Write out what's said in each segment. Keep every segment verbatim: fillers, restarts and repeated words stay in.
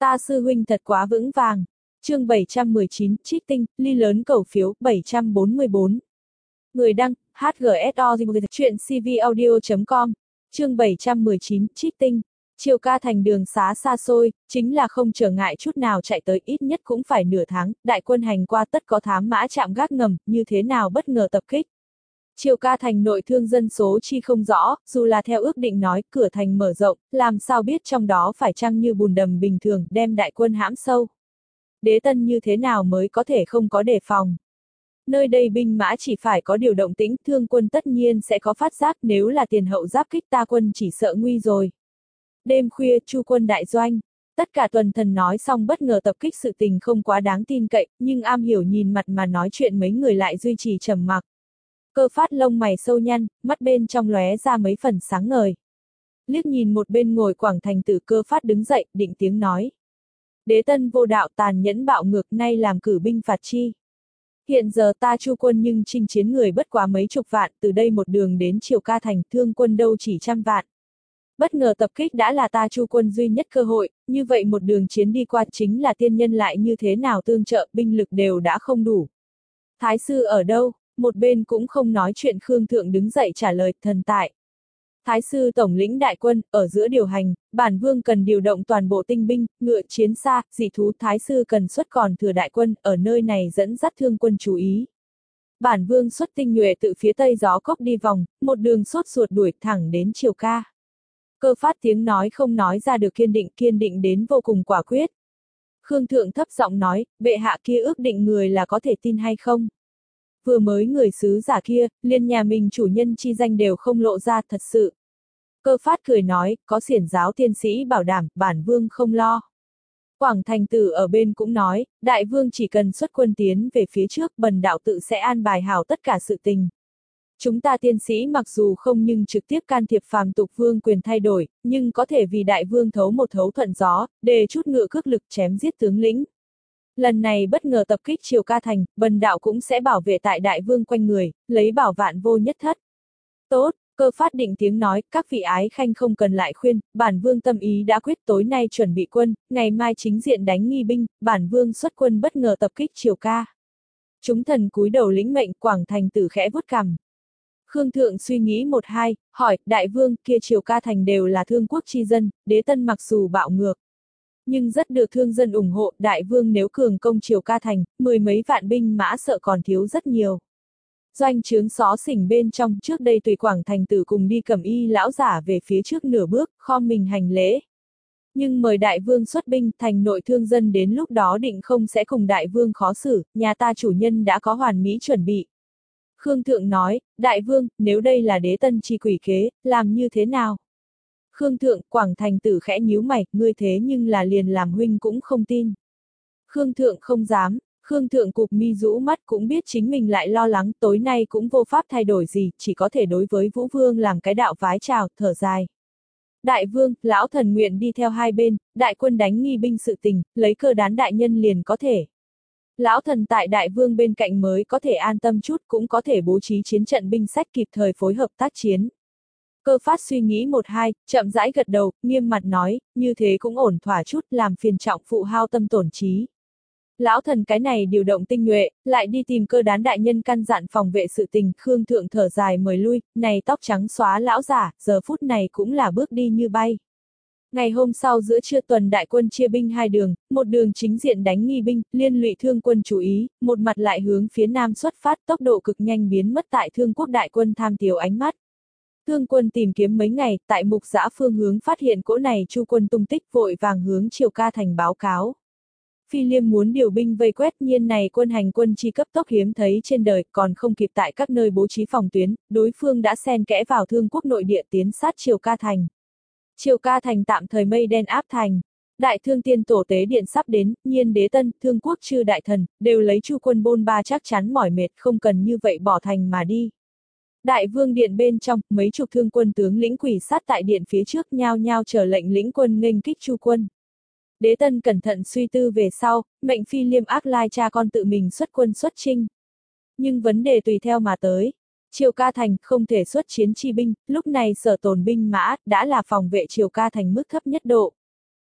Ta sư huynh thật quá vững vàng. Chương bảy trăm mười chín, trích tinh, ly lớn cầu phiếu, bảy trăm bốn mươi bốn. Người đăng, hát giê ét o, chuyện cvaudio chấm com. Chương bảy trăm mười chín, trích tinh. Triều Ca Thành đường xá xa xôi, chính là không trở ngại chút nào chạy tới, ít nhất cũng phải nửa tháng, đại quân hành qua tất có thám mã chạm gác ngầm, như thế nào bất ngờ tập kích. Triều Ca Thành nội thương dân số chi không rõ, dù là theo ước định nói cửa thành mở rộng, làm sao biết trong đó phải chăng như bùn đầm bình thường đem đại quân hãm sâu. Đế Tân như thế nào mới có thể không có đề phòng. Nơi đây binh mã chỉ phải có điều động tĩnh, thương quân tất nhiên sẽ có phát giác, nếu là tiền hậu giáp kích ta quân chỉ sợ nguy rồi. Đêm khuya, Chu quân đại doanh. Tất cả tuần thần nói xong bất ngờ tập kích sự tình không quá đáng tin cậy, nhưng am hiểu nhìn mặt mà nói chuyện mấy người lại duy trì trầm mặc. Cơ Phát lông mày sâu nhăn, mắt bên trong lóe ra mấy phần sáng ngời. Liếc nhìn một bên ngồi Quảng Thành Tử, Cơ Phát đứng dậy, định tiếng nói. Đế Tân vô đạo tàn nhẫn bạo ngược, nay làm cử binh phạt chi. Hiện giờ ta Chu quân nhưng chinh chiến người bất quá mấy chục vạn, từ đây một đường đến Triều Ca Thành, thương quân đâu chỉ trăm vạn. Bất ngờ tập kích đã là ta Chu quân duy nhất cơ hội, như vậy một đường chiến đi qua chính là tiên nhân lại như thế nào tương trợ, binh lực đều đã không đủ. Thái sư ở đâu? Một bên cũng không nói chuyện Khương Thượng đứng dậy trả lời, thần tại. Thái sư tổng lĩnh đại quân, ở giữa điều hành, bản vương cần điều động toàn bộ tinh binh, ngựa chiến xa, dị thú, thái sư cần xuất còn thừa đại quân, ở nơi này dẫn dắt thương quân chú ý. Bản vương xuất tinh nhuệ tự phía tây gió cốc đi vòng, một đường sốt ruột đuổi thẳng đến Triều Ca. Cơ Phát tiếng nói không nói ra được kiên định, kiên định đến vô cùng quả quyết. Khương Thượng thấp giọng nói, bệ hạ kia ước định người là có thể tin hay không? Vừa mới người sứ giả kia, liên nhà mình chủ nhân chi danh đều không lộ ra, thật sự. Cơ Phát cười nói, có xiển giáo tiên sĩ bảo đảm, bản vương không lo. Quảng Thành Tử ở bên cũng nói, đại vương chỉ cần xuất quân tiến về phía trước, bần đạo tự sẽ an bài hảo tất cả sự tình. Chúng ta tiên sĩ mặc dù không nhưng trực tiếp can thiệp phàm tục vương quyền thay đổi, nhưng có thể vì đại vương thấu một thấu thuận gió, đề chút ngựa cước lực chém giết tướng lĩnh. Lần này bất ngờ tập kích Triều Ca Thành, bần đạo cũng sẽ bảo vệ tại đại vương quanh người, lấy bảo vạn vô nhất thất. Tốt, Cơ Phát định tiếng nói, các vị ái khanh không cần lại khuyên, bản vương tâm ý đã quyết, tối nay chuẩn bị quân, ngày mai chính diện đánh nghi binh, bản vương xuất quân bất ngờ tập kích Triều Ca. Chúng thần cúi đầu lĩnh mệnh, Quảng Thành Tử khẽ vuốt cằm. Khương Thượng suy nghĩ một hai, hỏi, đại vương, kia Triều Ca Thành đều là thương quốc chi dân, Đế Tân mặc dù bạo ngược, nhưng rất được thương dân ủng hộ, đại vương nếu cường công Triều Ca Thành, mười mấy vạn binh mã sợ còn thiếu rất nhiều. Doanh trướng xó xỉnh bên trong, trước đây tùy Quảng Thành Tử cùng đi cầm y lão giả về phía trước nửa bước, khom mình hành lễ. Nhưng mời đại vương xuất binh, thành nội thương dân đến lúc đó định không sẽ cùng đại vương khó xử, nhà ta chủ nhân đã có hoàn mỹ chuẩn bị. Khương Thượng nói, đại vương, nếu đây là Đế Tân chi quỷ kế, làm như thế nào? Khương Thượng, Quảng Thành Tử khẽ nhíu mày, ngươi thế nhưng là liền làm huynh cũng không tin. Khương Thượng không dám, Khương Thượng cụp mi rũ mắt cũng biết chính mình lại lo lắng, tối nay cũng vô pháp thay đổi gì, chỉ có thể đối với Vũ Vương làm cái đạo vái chào, thở dài. Đại vương, lão thần nguyện đi theo hai bên, đại quân đánh nghi binh sự tình, lấy cơ đán đại nhân liền có thể. Lão thần tại đại vương bên cạnh mới có thể an tâm chút, cũng có thể bố trí chiến trận binh sách kịp thời phối hợp tác chiến. Cơ Phát suy nghĩ một hai, chậm rãi gật đầu, nghiêm mặt nói, như thế cũng ổn thỏa chút, làm phiền trọng phụ hao tâm tổn trí. Lão thần cái này điều động tinh nhuệ, lại đi tìm cơ đán đại nhân căn dặn phòng vệ sự tình, Khương Thượng thở dài mời lui, này tóc trắng xóa lão giả, giờ phút này cũng là bước đi như bay. Ngày hôm sau giữa trưa tuần đại quân chia binh hai đường, một đường chính diện đánh nghi binh, liên lụy thương quân chú ý, một mặt lại hướng phía nam xuất phát, tốc độ cực nhanh biến mất tại thương quốc đại quân tham tiếu ánh mắt. Thương quân tìm kiếm mấy ngày, tại mục giã phương hướng phát hiện cỗ này Chu quân tung tích, vội vàng hướng Triều Ca Thành báo cáo. Phi Liêm muốn điều binh vây quét, nhiên này quân hành quân chi cấp tốc hiếm thấy trên đời, còn không kịp tại các nơi bố trí phòng tuyến, đối phương đã xen kẽ vào thương quốc nội địa tiến sát Triều Ca Thành. Triều Ca Thành tạm thời mây đen áp thành. Đại thương tiên tổ tế điện sắp đến, nhiên Đế Tân, thương quốc chư đại thần, đều lấy Chu quân bôn ba chắc chắn mỏi mệt, không cần như vậy bỏ thành mà đi. Đại vương điện bên trong, mấy chục thương quân tướng lĩnh quỷ sát tại điện phía trước nhao nhao chờ lệnh lĩnh quân nghênh kích Chu quân. Đế Tân cẩn thận suy tư về sau, mệnh Phi Liêm ác lai cha con tự mình xuất quân xuất chinh. Nhưng vấn đề tùy theo mà tới. Triều Ca Thành không thể xuất chiến chi binh, lúc này sở tồn binh mã, đã là phòng vệ Triều Ca Thành mức thấp nhất độ.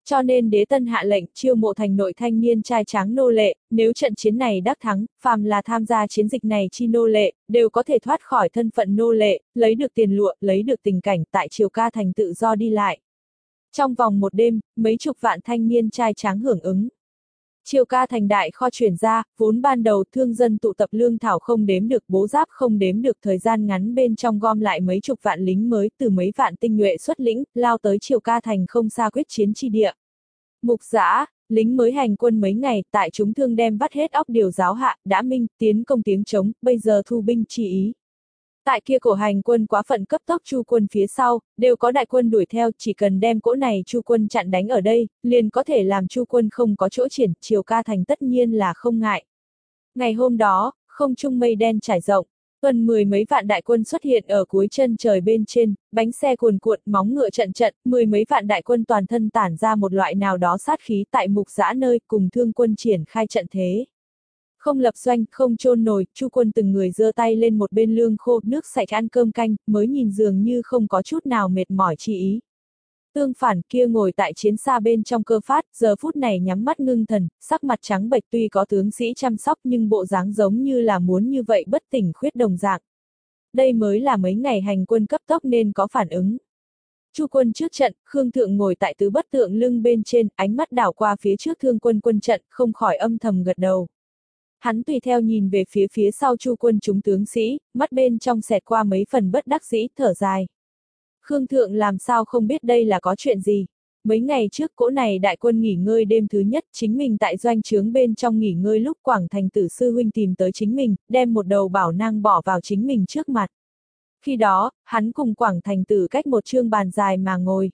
Cho nên đế tân hạ lệnh chiêu mộ thành nội thanh niên trai tráng nô lệ, nếu trận chiến này đắc thắng, phàm là tham gia chiến dịch này chi nô lệ, đều có thể thoát khỏi thân phận nô lệ, lấy được tiền lụa, lấy được tình cảnh tại Triều Ca thành tự do đi lại. Trong vòng một đêm, mấy chục vạn thanh niên trai tráng hưởng ứng. Triều Ca thành đại kho chuyển ra, vốn ban đầu thương dân tụ tập lương thảo không đếm được, bố giáp không đếm được, thời gian ngắn bên trong gom lại mấy chục vạn lính mới từ mấy vạn tinh nhuệ xuất lĩnh, lao tới Triều Ca thành không xa quyết chiến chi địa. Mục Giã, lính mới hành quân mấy ngày, tại chúng thương đem bắt hết óc điều giáo hạ, đã minh, tiến công tiếng trống, bây giờ thu binh chi ý. Tại kia cổ hành quân quá phận cấp tốc Chu quân phía sau, đều có đại quân đuổi theo, chỉ cần đem cỗ này Chu quân chặn đánh ở đây, liền có thể làm Chu quân không có chỗ triển, Triều Ca thành tất nhiên là không ngại. Ngày hôm đó, không trung mây đen trải rộng, tuần mười mấy vạn đại quân xuất hiện ở cuối chân trời bên trên, bánh xe cuồn cuộn, móng ngựa trận trận, mười mấy vạn đại quân toàn thân tản ra một loại nào đó sát khí tại Mục Giã nơi, cùng thương quân triển khai trận thế. Không lập doanh, không chôn nồi, Chu quân từng người giơ tay lên một bên lương khô, nước sạch ăn cơm canh, mới nhìn dường như không có chút nào mệt mỏi chi ý. Tương phản kia ngồi tại chiến xa bên trong Cơ Phát, giờ phút này nhắm mắt ngưng thần, sắc mặt trắng bệch, tuy có tướng sĩ chăm sóc nhưng bộ dáng giống như là muốn như vậy bất tỉnh khuyết đồng dạng. Đây mới là mấy ngày hành quân cấp tốc nên có phản ứng. Chu quân trước trận, Khương Thượng ngồi tại tứ bất tượng lưng bên trên, ánh mắt đảo qua phía trước thương quân quân trận, không khỏi âm thầm gật đầu. Hắn tùy theo nhìn về phía phía sau Chu quân chúng tướng sĩ, mắt bên trong xẹt qua mấy phần bất đắc dĩ, thở dài. Khương Thượng làm sao không biết đây là có chuyện gì. Mấy ngày trước cỗ này đại quân nghỉ ngơi đêm thứ nhất, chính mình tại doanh trướng bên trong nghỉ ngơi lúc Quảng Thành Tử sư huynh tìm tới chính mình, đem một đầu bảo nang bỏ vào chính mình trước mặt. Khi đó, hắn cùng Quảng Thành Tử cách một chương bàn dài mà ngồi.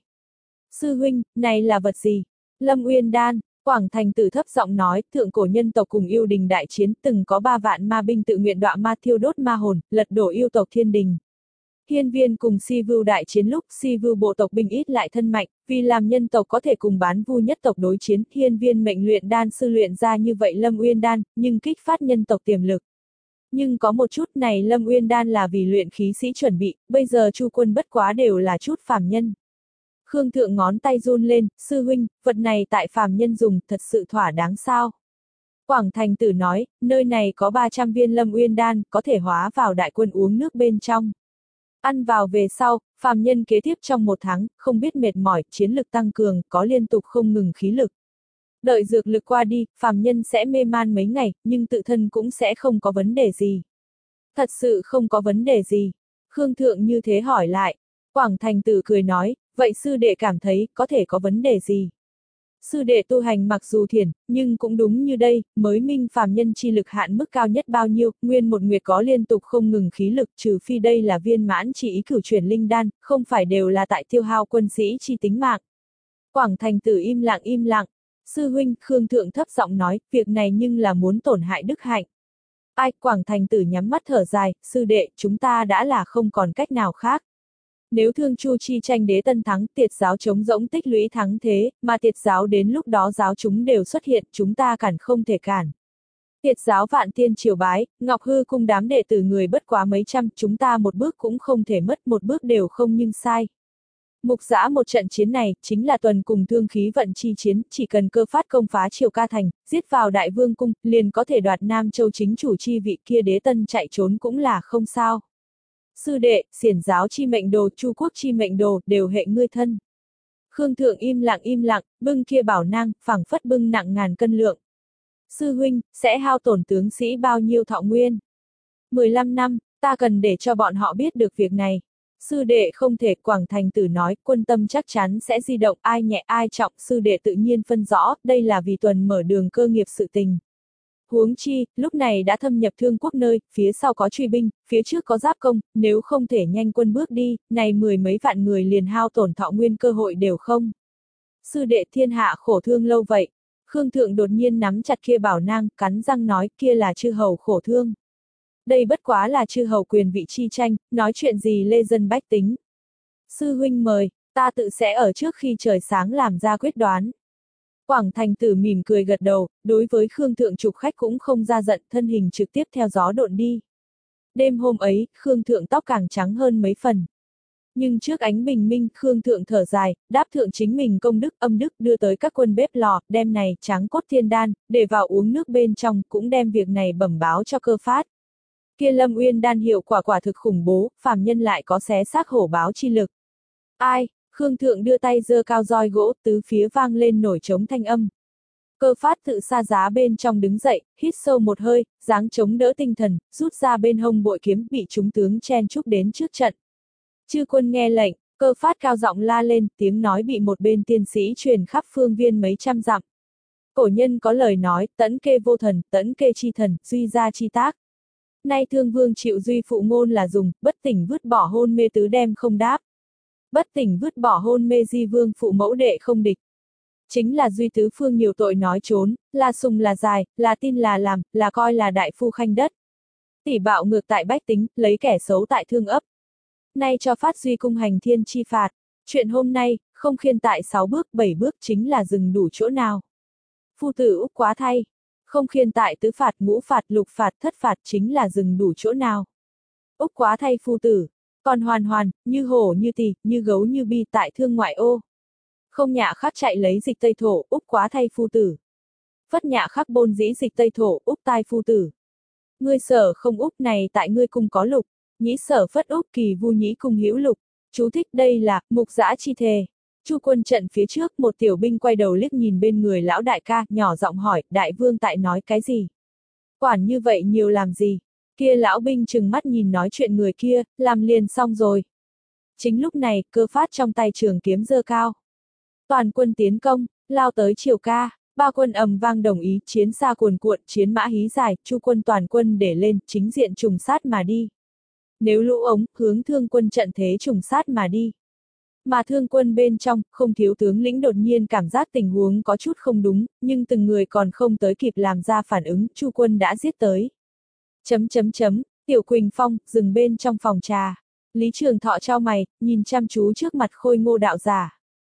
Sư huynh, này là vật gì? Lâm Uyên Đan. Quảng Thành Tử thấp giọng nói, thượng cổ nhân tộc cùng yêu đình đại chiến, từng có ba vạn ma binh tự nguyện đọa ma thiêu đốt ma hồn, lật đổ yêu tộc thiên đình. Hiên Viên cùng Si Vưu đại chiến lúc Si Vưu bộ tộc binh ít lại thân mạnh, vì làm nhân tộc có thể cùng Bán Vu nhất tộc đối chiến, Hiên Viên mệnh luyện đan sư luyện ra như vậy Lâm Uyên đan, nhưng kích phát nhân tộc tiềm lực. Nhưng có một chút này Lâm Uyên đan là vì luyện khí sĩ chuẩn bị, bây giờ Chu quân bất quá đều là chút phàm nhân. Khương Thượng ngón tay run lên, sư huynh, vật này tại phàm nhân dùng, thật sự thỏa đáng sao? Quảng Thành Tử nói, nơi này có ba trăm viên Lâm Uyên đan, có thể hóa vào đại quân uống nước bên trong. Ăn vào về sau, phàm nhân kế tiếp trong một tháng, không biết mệt mỏi, chiến lực tăng cường, có liên tục không ngừng khí lực. Đợi dược lực qua đi, phàm nhân sẽ mê man mấy ngày, nhưng tự thân cũng sẽ không có vấn đề gì. Thật sự không có vấn đề gì. Khương Thượng như thế hỏi lại. Quảng Thành Tử cười nói, vậy sư đệ cảm thấy có thể có vấn đề gì? Sư đệ tu hành mặc dù thiền, nhưng cũng đúng như đây, mới minh phàm nhân chi lực hạn mức cao nhất bao nhiêu, nguyên một nguyệt có liên tục không ngừng khí lực, trừ phi đây là viên mãn chỉ ý cửu chuyển linh đan, không phải đều là tại tiêu hao quân sĩ chi tính mạng. Quảng Thành Tử im lặng im lặng. Sư huynh, Khương Thượng thấp giọng nói, việc này nhưng là muốn tổn hại đức hạnh. Ai, Quảng Thành Tử nhắm mắt thở dài, sư đệ, chúng ta đã là không còn cách nào khác. Nếu Thương Chu chi tranh đế tân thắng, Tiệt giáo chống rỗng tích lũy thắng thế, mà Tiệt giáo đến lúc đó giáo chúng đều xuất hiện, chúng ta cản không thể cản. Tiệt giáo vạn tiên triều bái, Ngọc Hư cung đám đệ tử người bất quá mấy trăm, chúng ta một bước cũng không thể mất, một bước đều không nhưng sai. Mục Giã một trận chiến này, chính là tuần cùng thương khí vận chi chiến, chỉ cần Cơ Phát công phá Triều Ca thành, giết vào Đại Vương cung, liền có thể đoạt Nam Châu chính chủ chi vị, kia đế tân chạy trốn cũng là không sao. Sư đệ, xiển giáo chi mệnh đồ, Chu quốc chi mệnh đồ, đều hệ ngươi thân. Khương Thượng im lặng im lặng, bưng kia bảo nang, phảng phất bưng nặng ngàn cân lượng. Sư huynh, sẽ hao tổn tướng sĩ bao nhiêu thọ nguyên? mười lăm năm, ta cần để cho bọn họ biết được việc này. Sư đệ không thể, Quảng Thành Tử nói, quân tâm chắc chắn sẽ di động, ai nhẹ ai trọng, sư đệ tự nhiên phân rõ, đây là vì tuần mở đường cơ nghiệp sự tình. Huống chi, lúc này đã thâm nhập Thương quốc nơi, phía sau có truy binh, phía trước có giáp công, nếu không thể nhanh quân bước đi, này mười mấy vạn người liền hao tổn thọ nguyên cơ hội đều không. Sư đệ thiên hạ khổ thương lâu vậy. Khương Thượng đột nhiên nắm chặt kia bảo nang, cắn răng nói, kia là chư hầu khổ thương. Đây bất quá là chư hầu quyền vị chi tranh, nói chuyện gì lê dân bách tính. Sư huynh mời, ta tự sẽ ở trước khi trời sáng làm ra quyết đoán. Quảng Thành Tử mỉm cười gật đầu, đối với Khương Thượng trục khách cũng không ra giận, thân hình trực tiếp theo gió độn đi. Đêm hôm ấy, Khương Thượng tóc càng trắng hơn mấy phần. Nhưng trước ánh bình minh, Khương Thượng thở dài, đáp thượng chính mình công đức âm đức đưa tới các quân bếp lò, đem này tráng cốt thiên đan, để vào uống nước bên trong, cũng đem việc này bẩm báo cho Cơ Phát. Kia Lâm Uyên đan hiệu quả quả thực khủng bố, phàm nhân lại có xé xác hổ báo chi lực. Ai? Khương Thượng đưa tay giơ cao roi gỗ, tứ phía vang lên nổi trống thanh âm. Cơ Phát tự xa giá bên trong đứng dậy, hít sâu một hơi, dáng chống đỡ tinh thần, rút ra bên hông bội kiếm bị chúng tướng chen chúc đến trước trận. Chư quân nghe lệnh, Cơ Phát cao giọng la lên, tiếng nói bị một bên tiên sĩ truyền khắp phương viên mấy trăm dặm. Cổ nhân có lời nói, tẫn kê vô thần, tẫn kê chi thần, duy gia chi tác. Nay Thương Vương chịu duy phụ ngôn là dùng, bất tỉnh vứt bỏ hôn mê tứ đem không đáp. Bất tỉnh vứt bỏ hôn mê di vương phụ mẫu đệ không địch. Chính là duy tứ phương nhiều tội nói trốn, là sùng là dài, là tin là làm, là coi là đại phu khanh đất. Tỷ bạo ngược tại bách tính, lấy kẻ xấu tại thương ấp. Nay cho phát duy cung hành thiên chi phạt. Chuyện hôm nay, không khiên tại sáu bước, bảy bước chính là dừng đủ chỗ nào. Phu tử Úc quá thay. Không khiên tại tứ phạt, ngũ phạt, lục phạt, thất phạt chính là dừng đủ chỗ nào. Úc quá thay phu tử. Còn hoàn hoàn, như hổ như tỳ, như gấu như bi tại thương ngoại ô. Không nhạ khắc chạy lấy dịch Tây Thổ, Úc quá thay phu tử. Phất nhạ khắc bôn dĩ dịch Tây Thổ, Úc tai phu tử. Ngươi sở không Úc này tại ngươi cung có lục, nhĩ sở phất Úc kỳ vu nhĩ cung hữu lục. Chú thích đây là, mục giã chi thề. Chu quân trận phía trước một tiểu binh quay đầu liếc nhìn bên người lão đại ca, nhỏ giọng hỏi, đại vương tại nói cái gì? Quản như vậy nhiều làm gì? Kia lão binh trừng mắt nhìn nói chuyện người kia, làm liền xong rồi. Chính lúc này, Cơ Phát trong tay trường kiếm giơ cao. Toàn quân tiến công, lao tới Triều Ca, ba quân ầm vang đồng ý, chiến xa cuồn cuộn, chiến mã hí dài, Chu quân toàn quân để lên, chính diện trùng sát mà đi. Nếu lũ ống, hướng Thương quân trận thế trùng sát mà đi. Mà Thương quân bên trong, không thiếu tướng lĩnh đột nhiên cảm giác tình huống có chút không đúng, nhưng từng người còn không tới kịp làm ra phản ứng, Chu quân đã giết tới. Chấm chấm chấm, Tiểu Quỳnh Phong, dừng bên trong phòng trà. Lý Trường Thọ trao mày, nhìn chăm chú trước mặt Khôi Ngô đạo giả.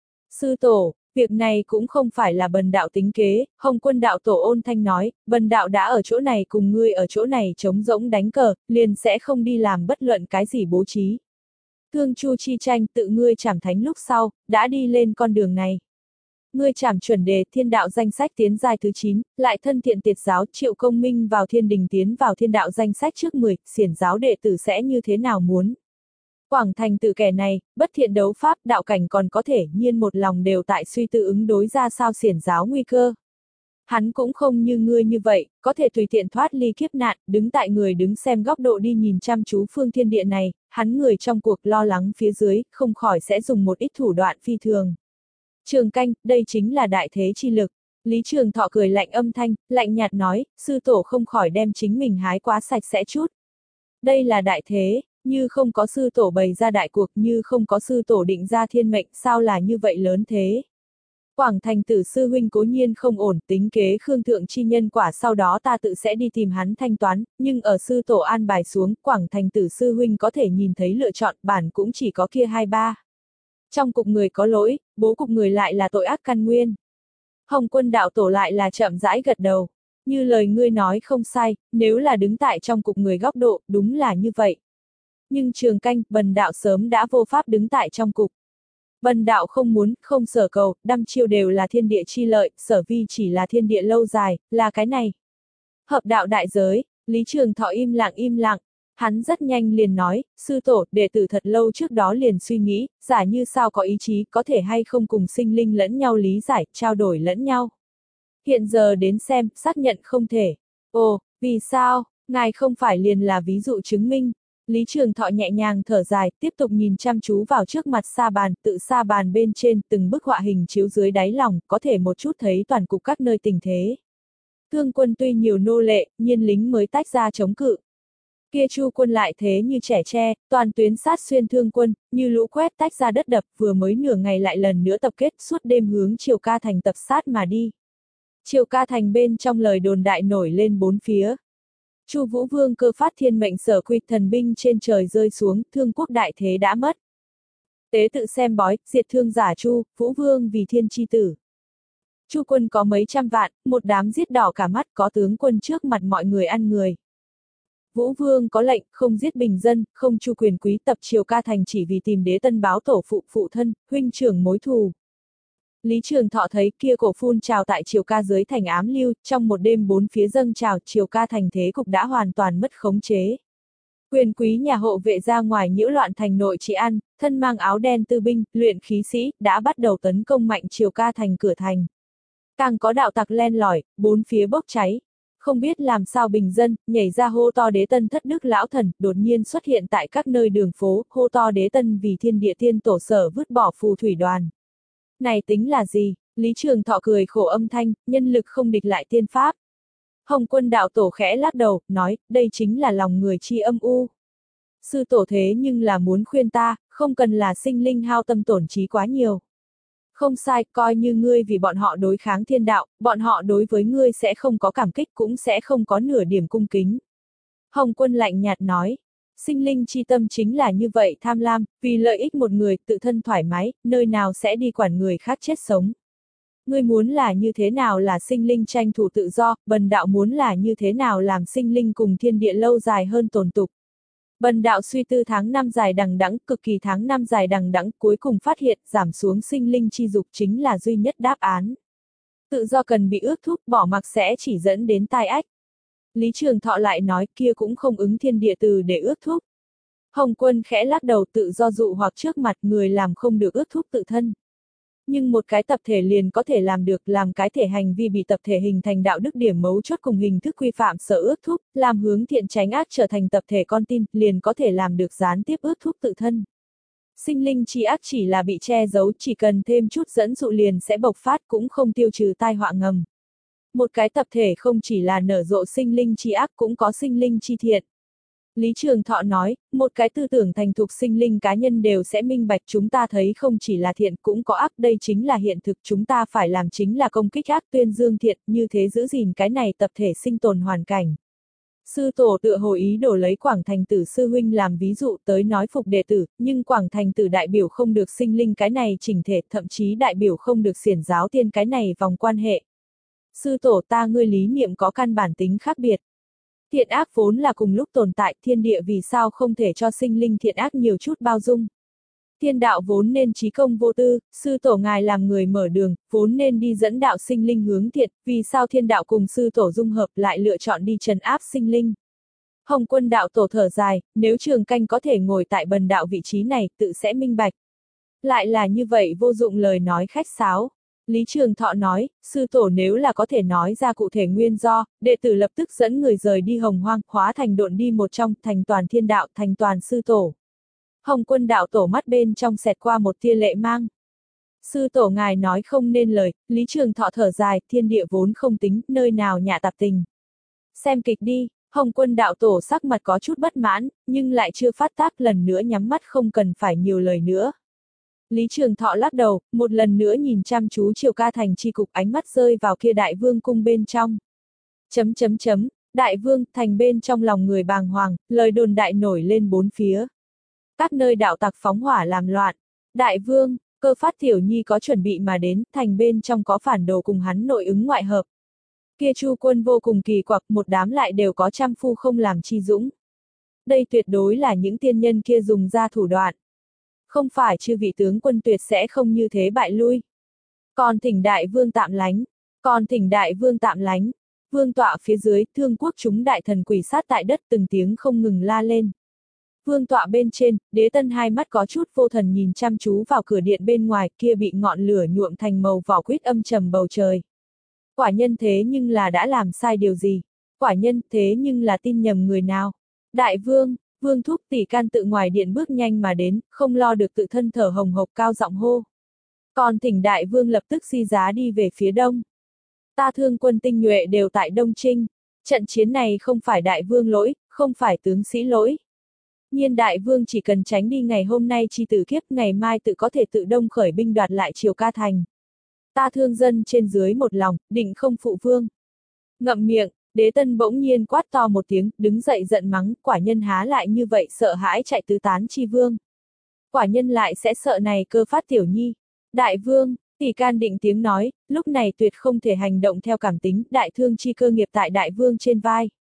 Sư tổ, việc này cũng không phải là bần đạo tính kế, Hồng Quân đạo tổ ôn thanh nói, bần đạo đã ở chỗ này cùng ngươi ở chỗ này trống rỗng đánh cờ, liền sẽ không đi làm bất luận cái gì bố trí. Thương Chu chi tranh tự ngươi trảm thánh lúc sau, đã đi lên con đường này. Ngươi trảm chuẩn đề thiên đạo danh sách tiến giai thứ chín, lại thân thiện tiệt giáo Triệu Công Minh vào thiên đình tiến vào thiên đạo danh sách trước mười, xiển giáo đệ tử sẽ như thế nào muốn. Quảng Thành tự kẻ này, bất thiện đấu pháp, đạo cảnh còn có thể nhiên một lòng đều tại suy tư ứng đối ra sao xiển giáo nguy cơ. Hắn cũng không như ngươi như vậy, có thể tùy tiện thoát ly kiếp nạn, đứng tại người đứng xem góc độ đi nhìn chăm chú phương thiên địa này, hắn người trong cuộc lo lắng phía dưới, không khỏi sẽ dùng một ít thủ đoạn phi thường. Trường Canh, đây chính là đại thế chi lực. Lý Trường Thọ cười lạnh âm thanh, lạnh nhạt nói, sư tổ không khỏi đem chính mình hái quá sạch sẽ chút. Đây là đại thế, như không có sư tổ bày ra đại cuộc, như không có sư tổ định ra thiên mệnh, sao là như vậy lớn thế. Quảng Thành tử sư huynh cố nhiên không ổn, tính kế Khương Thượng chi nhân quả sau đó ta tự sẽ đi tìm hắn thanh toán, nhưng ở sư tổ an bài xuống, Quảng Thành tử sư huynh có thể nhìn thấy lựa chọn, bản cũng chỉ có kia hai ba. Trong cục người có lỗi, bố cục người lại là tội ác căn nguyên. Hồng Quân đạo tổ lại là chậm rãi gật đầu. Như lời ngươi nói không sai, nếu là đứng tại trong cục người góc độ, đúng là như vậy. Nhưng Trường Canh, bần đạo sớm đã vô pháp đứng tại trong cục. Bần đạo không muốn, không sở cầu, đăm chiêu đều là thiên địa chi lợi, sở vi chỉ là thiên địa lâu dài, là cái này. Hợp đạo đại giới, Lý Trường Thọ im lặng im lặng. Hắn rất nhanh liền nói, sư tổ, đệ tử thật lâu trước đó liền suy nghĩ, giả như sao có ý chí, có thể hay không cùng sinh linh lẫn nhau lý giải, trao đổi lẫn nhau. Hiện giờ đến xem, xác nhận không thể. Ồ, vì sao, ngài không phải liền là ví dụ chứng minh. Lý Trường Thọ nhẹ nhàng thở dài, tiếp tục nhìn chăm chú vào trước mặt sa bàn, tự sa bàn bên trên, từng bức họa hình chiếu dưới đáy lòng, có thể một chút thấy toàn cục các nơi tình thế. Thương quân tuy nhiều nô lệ, nhiên lính mới tách ra chống cự. Kia Chu quân lại thế như trẻ tre, toàn tuyến sát xuyên Thương quân, như lũ quét tách ra đất đập, vừa mới nửa ngày lại lần nữa tập kết, suốt đêm hướng Triều Ca thành tập sát mà đi. Triều Ca thành bên trong lời đồn đại nổi lên bốn phía. Chu Vũ Vương Cơ Phát thiên mệnh sở quy, thần binh trên trời rơi xuống, Thương quốc đại thế đã mất. Tế tự xem bói, diệt thương giả Chu, Vũ Vương vì thiên chi tử. Chu quân có mấy trăm vạn, một đám giết đỏ cả mắt, có tướng quân trước mặt mọi người ăn người. Vũ Vương có lệnh, không giết bình dân, không chu quyền quý, tập Triều Ca thành chỉ vì tìm đế tân báo tổ phụ phụ thân, huynh trưởng mối thù. Lý Trường Thọ thấy kia cổ phun trào tại Triều Ca dưới thành ám lưu, trong một đêm bốn phía dâng trào, Triều Ca thành thế cục đã hoàn toàn mất khống chế. Quyền quý nhà hộ vệ ra ngoài nhiễu loạn thành nội trị an, thân mang áo đen tư binh, luyện khí sĩ, đã bắt đầu tấn công mạnh Triều Ca thành cửa thành. Càng có đạo tặc len lỏi, bốn phía bốc cháy. Không biết làm sao bình dân, nhảy ra hô to đế tân thất đức lão thần, đột nhiên xuất hiện tại các nơi đường phố, hô to đế tân vì thiên địa tiên tổ sở vứt bỏ phù thủy đoàn. Này tính là gì? Lý Trường Thọ cười khổ âm thanh, nhân lực không địch lại tiên pháp. Hồng Quân đạo tổ khẽ lắc đầu, nói, đây chính là lòng người chi âm u. Sư tổ thế nhưng là muốn khuyên ta, không cần là sinh linh hao tâm tổn trí quá nhiều. Không sai, coi như ngươi vì bọn họ đối kháng thiên đạo, bọn họ đối với ngươi sẽ không có cảm kích cũng sẽ không có nửa điểm cung kính. Hồng Quân lạnh nhạt nói, sinh linh chi tâm chính là như vậy tham lam, vì lợi ích một người tự thân thoải mái, nơi nào sẽ đi quản người khác chết sống. Ngươi muốn là như thế nào là sinh linh tranh thủ tự do, bần đạo muốn là như thế nào làm sinh linh cùng thiên địa lâu dài hơn tồn tục. Bần đạo suy tư tháng năm dài đằng đẵng, cực kỳ tháng năm dài đằng đẵng, cuối cùng phát hiện giảm xuống sinh linh chi dục chính là duy nhất đáp án. Tự do cần bị ước thúc, bỏ mặc sẽ chỉ dẫn đến tai ách. Lý Trường Thọ lại nói kia cũng không ứng thiên địa từ để ước thúc. Hồng Quân khẽ lắc đầu, tự do dụ hoặc trước mặt người làm không được ước thúc tự thân. Nhưng một cái tập thể liền có thể làm được, làm cái thể hành vi bị tập thể hình thành đạo đức điểm mấu chốt cùng hình thức quy phạm sở ước thúc, làm hướng thiện tránh ác trở thành tập thể con tin, liền có thể làm được gián tiếp ước thúc tự thân. Sinh linh chi ác chỉ là bị che giấu, chỉ cần thêm chút dẫn dụ liền sẽ bộc phát, cũng không tiêu trừ tai họa ngầm. Một cái tập thể không chỉ là nở rộ sinh linh chi ác, cũng có sinh linh chi thiện. Lý Trường Thọ nói, một cái tư tưởng thành thục sinh linh cá nhân đều sẽ minh bạch, chúng ta thấy không chỉ là thiện cũng có ác, đây chính là hiện thực, chúng ta phải làm chính là công kích ác, tuyên dương thiện, như thế giữ gìn cái này tập thể sinh tồn hoàn cảnh. Sư tổ tựa hồ ý đổ lấy Quảng Thành Tử sư huynh làm ví dụ tới nói phục đệ tử, nhưng Quảng Thành Tử đại biểu không được sinh linh cái này chỉnh thể, thậm chí đại biểu không được xiển giáo tiên cái này vòng quan hệ. Sư tổ ta ngươi lý niệm có căn bản tính khác biệt. Thiện ác vốn là cùng lúc tồn tại, thiên địa vì sao không thể cho sinh linh thiện ác nhiều chút bao dung. Thiên đạo vốn nên trí công vô tư, sư tổ ngài làm người mở đường, vốn nên đi dẫn đạo sinh linh hướng thiện, vì sao thiên đạo cùng sư tổ dung hợp lại lựa chọn đi trấn áp sinh linh. Hồng Quân đạo tổ thở dài, nếu Trường Canh có thể ngồi tại bần đạo vị trí này, tự sẽ minh bạch. Lại là như vậy vô dụng lời nói khách sáo. Lý Trường Thọ nói, sư tổ nếu là có thể nói ra cụ thể nguyên do, đệ tử lập tức dẫn người rời đi hồng hoang, hóa thành độn đi một trong, thành toàn thiên đạo, thành toàn sư tổ. Hồng Quân đạo tổ mắt bên trong xẹt qua một tia lệ mang. Sư tổ ngài nói không nên lời, Lý Trường Thọ thở dài, thiên địa vốn không tính, nơi nào nhạ tạp tình. Xem kịch đi, Hồng Quân đạo tổ sắc mặt có chút bất mãn, nhưng lại chưa phát tác, lần nữa nhắm mắt không cần phải nhiều lời nữa. Lý Trường Thọ lắc đầu, một lần nữa nhìn chăm chú Triều Ca thành chi cục, ánh mắt rơi vào kia đại vương cung bên trong. Chấm chấm chấm, đại vương thành bên trong lòng người bàng hoàng, lời đồn đại nổi lên bốn phía. Các nơi đạo tặc phóng hỏa làm loạn. Đại vương, Cơ Phát tiểu nhi có chuẩn bị mà đến, thành bên trong có phản đồ cùng hắn nội ứng ngoại hợp. Kia Chu quân vô cùng kỳ quặc, một đám lại đều có trăm phu không làm chi dũng. Đây tuyệt đối là những tiên nhân kia dùng ra thủ đoạn. Không phải chư vị tướng quân tuyệt sẽ không như thế bại lui. Còn thỉnh đại vương tạm lánh, còn thỉnh đại vương tạm lánh, vương tọa phía dưới, thương quốc chúng đại thần quỳ sát tại đất từng tiếng không ngừng la lên. Vương tọa bên trên, đế tân hai mắt có chút vô thần nhìn chăm chú vào cửa điện bên ngoài, kia bị ngọn lửa nhuộm thành màu vỏ quýt âm trầm bầu trời. Quả nhân thế nhưng là đã làm sai điều gì? Quả nhân thế nhưng là tin nhầm người nào? Đại vương, Vương thúc tỷ can tự ngoài điện bước nhanh mà đến, không lo được tự thân thở hồng hộc cao giọng hô. Còn thỉnh đại vương lập tức di giá đi về phía đông. Ta thương quân tinh nhuệ đều tại Đông Trinh. Trận chiến này không phải đại vương lỗi, không phải tướng sĩ lỗi. Nhiên đại vương chỉ cần tránh đi ngày hôm nay chi tử kiếp, ngày mai tự có thể tự đông khởi binh đoạt lại Triều Ca thành. Ta thương dân trên dưới một lòng, định không phụ vương. Ngậm miệng. Đế tân bỗng nhiên quát to một tiếng, đứng dậy giận mắng, quả nhân há lại như vậy sợ hãi chạy tứ tán chi vương. Quả nhân lại sẽ sợ này Cơ Phát tiểu nhi. Đại vương, tỷ can định tiếng nói, lúc này tuyệt không thể hành động theo cảm tính, đại thương chi cơ nghiệp tại đại vương trên vai.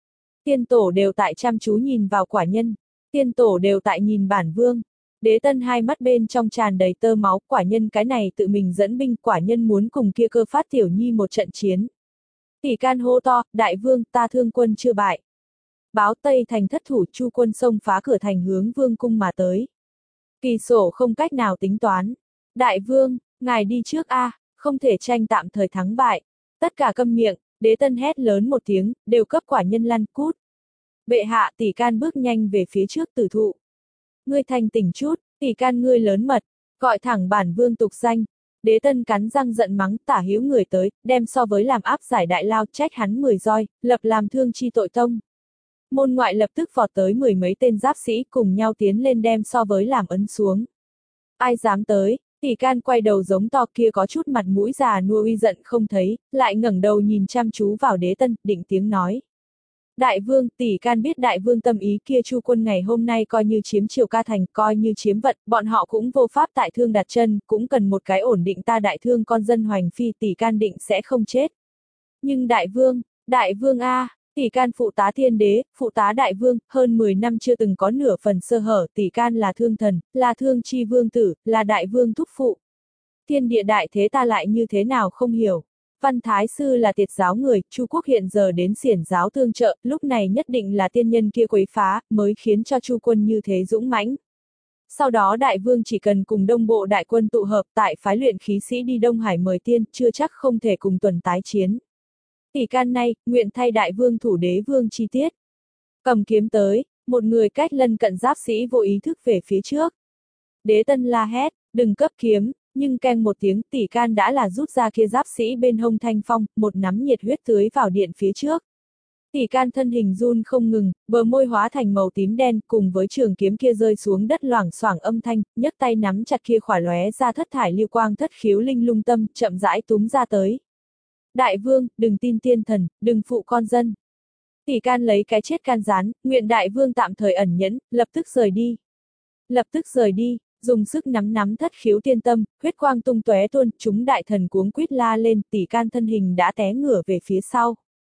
Tiên tổ đều tại chăm chú nhìn vào quả nhân, tiên tổ đều tại nhìn bản vương. Đế Tân hai mắt bên trong tràn đầy tơ máu, quả nhân cái này tự mình dẫn binh, quả nhân muốn cùng kia Cơ Phát tiểu nhi một trận chiến. Tỷ can hô to, đại vương, ta Thương quân chưa bại. Báo Tây thành thất thủ, Chu quân xông phá cửa thành hướng vương cung mà tới. Kỳ sổ không cách nào tính toán. Đại vương, ngài đi trước a, không thể tranh tạm thời thắng bại. Tất cả câm miệng, Đế Tân hét lớn một tiếng, đều cấp quả nhân lăn cút. Bệ hạ, tỷ can bước nhanh về phía trước tử thụ. Ngươi thành tỉnh chút, tỷ can ngươi lớn mật, gọi thẳng bản vương tục danh. Đế Tân cắn răng giận mắng, tả hữu người tới, đem so với làm áp giải đại lao, trách hắn mười roi, lập làm thương chi tội tông. Môn ngoại lập tức vọt tới mười mấy tên giáp sĩ cùng nhau tiến lên đem so với làm ấn xuống. Ai dám tới, tỷ can quay đầu giống to kia có chút mặt mũi già nua uy giận không thấy, lại ngẩng đầu nhìn chăm chú vào Đế Tân, định tiếng nói. Đại vương, tỷ can biết đại vương tâm ý, kia Chu quân ngày hôm nay coi như chiếm Triều Ca thành, coi như chiếm vận, bọn họ cũng vô pháp tại Thương đặt chân, cũng cần một cái ổn định ta đại thương con dân hoành phi, tỷ can định sẽ không chết. Nhưng đại vương, đại vương a, tỷ can phụ tá thiên đế, phụ tá đại vương, hơn mười năm chưa từng có nửa phần sơ hở, tỷ can là thương thần, là thương chi vương tử, là đại vương thúc phụ. Thiên địa đại thế ta lại như thế nào không hiểu. Văn Thái Sư là tiệt giáo người, Chu quốc hiện giờ đến xiển giáo tương trợ, lúc này nhất định là tiên nhân kia quấy phá, mới khiến cho Chu quân như thế dũng mãnh. Sau đó đại vương chỉ cần cùng đông bộ đại quân tụ hợp tại phái luyện khí sĩ đi Đông Hải mời tiên, chưa chắc không thể cùng tuần tái chiến. Tỷ can nay, nguyện thay đại vương thủ đế vương chi tiết. Cầm kiếm tới, một người cách lân cận giáp sĩ vô ý thức về phía trước. Đế Tân la hét, đừng cấp kiếm. Nhưng keng một tiếng, tỷ can đã là rút ra kia giáp sĩ bên hông thanh phong, một nắm nhiệt huyết tưới vào điện phía trước. Tỷ can thân hình run không ngừng, bờ môi hóa thành màu tím đen, cùng với trường kiếm kia rơi xuống đất loảng xoảng âm thanh, nhấc tay nắm chặt kia khỏa lóe ra thất thải lưu quang thất khiếu linh lung tâm, chậm rãi túm ra tới. Đại vương, đừng tin tiên thần, đừng phụ con dân. Tỷ can lấy cái chết can gián, nguyện đại vương tạm thời ẩn nhẫn, lập tức rời đi. Lập tức rời đi. Dùng sức nắm nắm thất khiếu tiên tâm, huyết quang tung tóe tuôn, chúng đại thần cuống quýt la lên, tỷ can thân hình đã té ngửa về phía sau.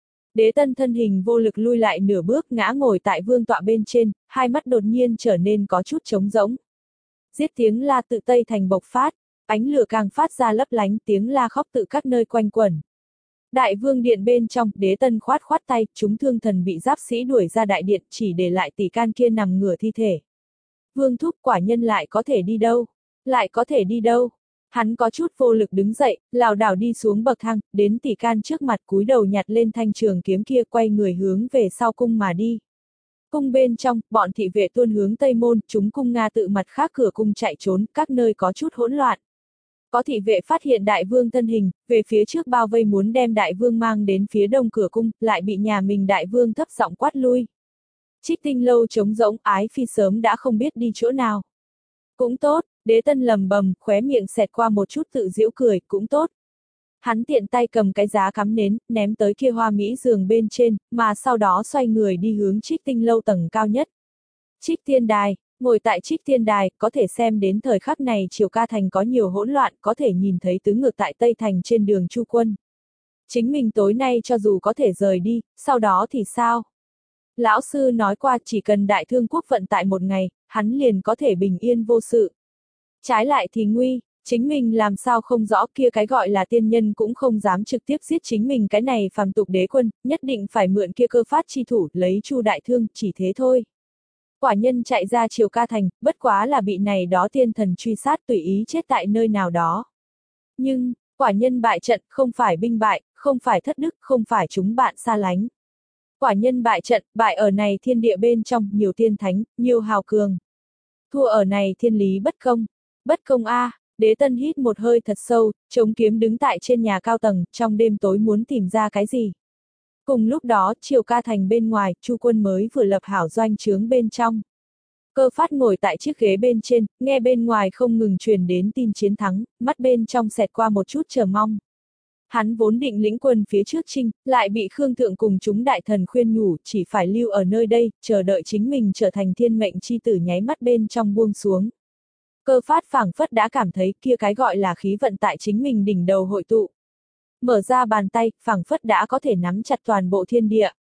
Đế Tân thân hình vô lực lui lại nửa bước, ngã ngồi tại vương tọa bên trên, hai mắt đột nhiên trở nên có chút trống rỗng. Giết tiếng la tự Tây thành bộc phát, ánh lửa càng phát ra lấp lánh, tiếng la khóc tự các nơi quanh quẩn. Đại vương điện bên trong, Đế Tân khoát khoát tay, chúng thương thần bị giáp sĩ đuổi ra đại điện, chỉ để lại tỷ can kia nằm ngửa thi thể. Vương thúc, quả nhân lại có thể đi đâu? Lại có thể đi đâu? Hắn có chút vô lực đứng dậy, lảo đảo đi xuống bậc thang, đến tỷ can trước mặt cúi đầu nhặt lên thanh trường kiếm kia, quay người hướng về sau cung mà đi. Cung bên trong, bọn thị vệ tuôn hướng Tây Môn, chúng cung Nga tự mặt khác cửa cung chạy trốn, các nơi có chút hỗn loạn. Có thị vệ phát hiện đại vương thân hình, về phía trước bao vây muốn đem đại vương mang đến phía đông cửa cung, lại bị nhà mình đại vương thấp giọng quát lui. Trích Tinh lâu trống rỗng, Ái Phi sớm đã không biết đi chỗ nào. Cũng tốt, Đế Tân lầm bầm, khóe miệng xẹt qua một chút tự giễu cười, cũng tốt. Hắn tiện tay cầm cái giá cắm nến, ném tới kia hoa mỹ giường bên trên, mà sau đó xoay người đi hướng Trích Tinh lâu tầng cao nhất. Trích Tiên Đài, ngồi tại Trích Tiên Đài, có thể xem đến thời khắc này Triều Ca thành có nhiều hỗn loạn, có thể nhìn thấy tứ ngược tại Tây thành trên đường Chu quân. Chính mình tối nay cho dù có thể rời đi, sau đó thì sao? Lão sư nói qua chỉ cần đại thương quốc vận tại một ngày, hắn liền có thể bình yên vô sự. Trái lại thì nguy, chính mình làm sao không rõ, kia cái gọi là tiên nhân cũng không dám trực tiếp giết chính mình cái này phàm tục đế quân, nhất định phải mượn kia Cơ Phát chi thủ, lấy Chu đại thương, chỉ thế thôi. Quả nhân chạy ra Triều Ca thành, bất quá là bị này đó tiên thần truy sát tùy ý chết tại nơi nào đó. Nhưng, quả nhân bại trận, không phải binh bại, không phải thất đức, không phải chúng bạn xa lánh. Quả nhân bại trận, bại ở này thiên địa bên trong, nhiều tiên thánh, nhiều hào cường. Thua ở này thiên lý bất công. Bất công a, à, Đế Tân hít một hơi thật sâu, chống kiếm đứng tại trên nhà cao tầng, trong đêm tối muốn tìm ra cái gì. Cùng lúc đó, Triều Ca thành bên ngoài, Chu quân mới vừa lập hảo doanh trướng bên trong. Cơ Phát ngồi tại chiếc ghế bên trên, nghe bên ngoài không ngừng truyền đến tin chiến thắng, mắt bên trong xẹt qua một chút chờ mong. Hắn vốn định lĩnh quân phía trước chinh, lại bị Khương Thượng cùng chúng đại thần khuyên nhủ, chỉ phải lưu ở nơi đây, chờ đợi chính mình trở thành thiên mệnh chi tử nháy mắt bên trong buông xuống. Cơ Phát phảng phất đã cảm thấy kia cái gọi là khí vận tại chính mình đỉnh đầu hội tụ. Mở ra bàn tay, phảng phất đã có thể nắm chặt toàn bộ thiên địa.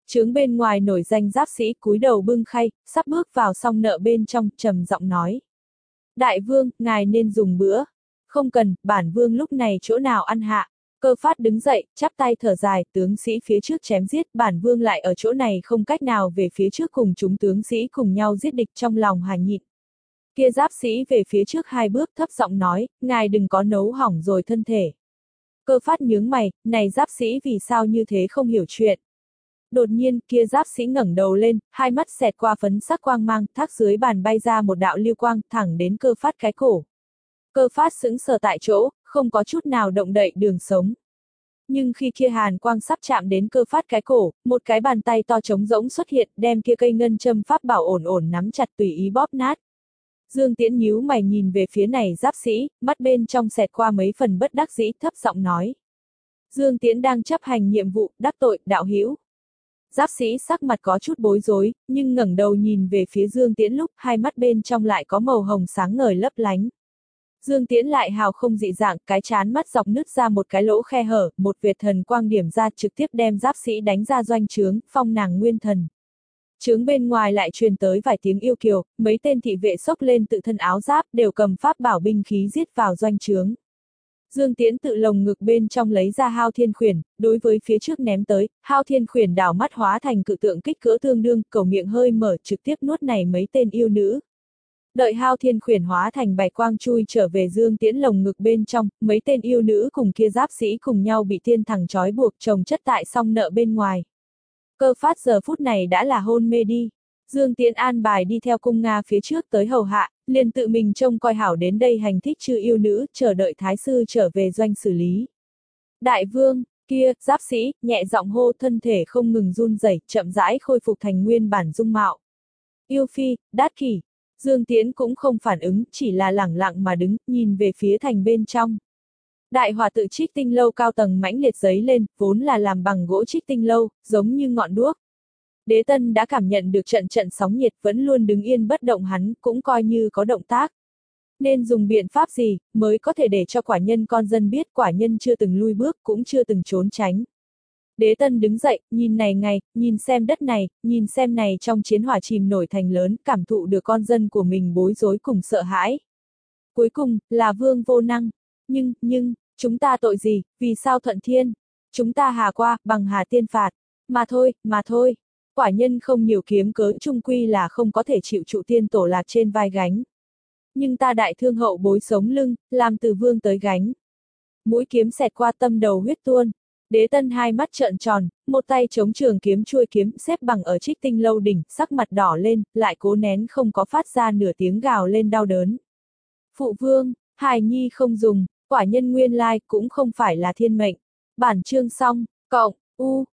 Chướng bên ngoài nổi danh giáp sĩ cúi đầu bưng khay, sắp bước vào song nợ bên trong, trầm giọng nói. Đại vương, ngài nên dùng bữa. Không cần, bản vương lúc này chỗ nào ăn hạ. Cơ phát đứng dậy, chắp tay thở dài, tướng sĩ phía trước chém giết, bản vương lại ở chỗ này không cách nào về phía trước cùng chúng tướng sĩ cùng nhau giết địch, trong lòng hà nhịn. Kia giáp sĩ về phía trước hai bước thấp giọng nói, ngài đừng có nấu hỏng rồi thân thể. Cơ phát nhướng mày, này giáp sĩ vì sao như thế không hiểu chuyện. Đột nhiên, kia giáp sĩ ngẩng đầu lên, hai mắt xẹt qua phấn sắc quang mang, thác dưới bàn bay ra một đạo lưu quang, thẳng đến cơ phát cái cổ. Cơ phát sững sờ tại chỗ, không có chút nào động đậy đường sống. Nhưng khi kia hàn quang sắp chạm đến cơ phát cái cổ, một cái bàn tay to trống rỗng xuất hiện, đem kia cây ngân châm pháp bảo ổn ổn nắm chặt tùy ý bóp nát. Dương Tiễn nhíu mày nhìn về phía này giáp sĩ, mắt bên trong xẹt qua mấy phần bất đắc dĩ, thấp giọng nói. Dương Tiễn đang chấp hành nhiệm vụ, đắc tội, đạo hữu. Giáp sĩ sắc mặt có chút bối rối, nhưng ngẩng đầu nhìn về phía Dương Tiễn lúc, hai mắt bên trong lại có màu hồng sáng ngời lấp lánh. Dương Tiễn lại hào không dị dạng, cái chán mắt dọc nứt ra một cái lỗ khe hở, một vệt thần quang điểm ra trực tiếp đem giáp sĩ đánh ra doanh trướng, phong nàng nguyên thần. Trướng bên ngoài lại truyền tới vài tiếng yêu kiều, mấy tên thị vệ xốc lên tự thân áo giáp, đều cầm pháp bảo binh khí giết vào doanh trướng. Dương Tiễn tự lồng ngực bên trong lấy ra hao thiên khuyển, đối với phía trước ném tới, hao thiên khuyển đảo mắt hóa thành cự tượng kích cỡ tương đương, cầu miệng hơi mở trực tiếp nuốt này mấy tên yêu nữ. Đợi hao thiên khuyển hóa thành bạch quang chui trở về Dương Tiễn lồng ngực bên trong, mấy tên yêu nữ cùng kia giáp sĩ cùng nhau bị tiên thẳng trói buộc chồng chất tại song nợ bên ngoài. Cơ phát giờ phút này đã là hôn mê đi. Dương Tiễn an bài đi theo cung Nga phía trước tới hầu hạ, liền tự mình trông coi hảo đến đây hành thích chư yêu nữ, chờ đợi thái sư trở về doanh xử lý. Đại vương, kia, giáp sĩ, nhẹ giọng hô, thân thể không ngừng run rẩy, chậm rãi khôi phục thành nguyên bản dung mạo. Yêu phi, đát kỷ. Dương Tiễn cũng không phản ứng, chỉ là lẳng lặng mà đứng, nhìn về phía thành bên trong. Đại hỏa tự trích tinh lâu cao tầng mãnh liệt giấy lên, vốn là làm bằng gỗ trích tinh lâu, giống như ngọn đuốc. Đế Tân đã cảm nhận được trận trận sóng nhiệt, vẫn luôn đứng yên bất động, hắn cũng coi như có động tác. Nên dùng biện pháp gì, mới có thể để cho quả nhân con dân biết quả nhân chưa từng lui bước, cũng chưa từng trốn tránh. Đế Tân đứng dậy, nhìn này ngày, nhìn xem đất này, nhìn xem này trong chiến hỏa chìm nổi thành lớn, cảm thụ được con dân của mình bối rối cùng sợ hãi. Cuối cùng, là vương vô năng. Nhưng, nhưng, chúng ta tội gì, vì sao thuận thiên? Chúng ta hà qua, bằng hà tiên phạt. Mà thôi, mà thôi. Quả nhân không nhiều kiếm cớ, chung quy là không có thể chịu trụ tiên tổ lạc trên vai gánh. Nhưng ta đại thương hậu bối sống lưng, làm từ vương tới gánh. Mũi kiếm xẹt qua tâm đầu huyết tuôn. Đế Tân hai mắt trợn tròn, một tay chống trường kiếm chuôi kiếm xếp bằng ở trích tinh lâu đỉnh, sắc mặt đỏ lên, lại cố nén không có phát ra nửa tiếng gào lên đau đớn. Phụ vương, hài nhi không dùng, quả nhân nguyên lai cũng không phải là thiên mệnh. Bản chương xong, cộng, u.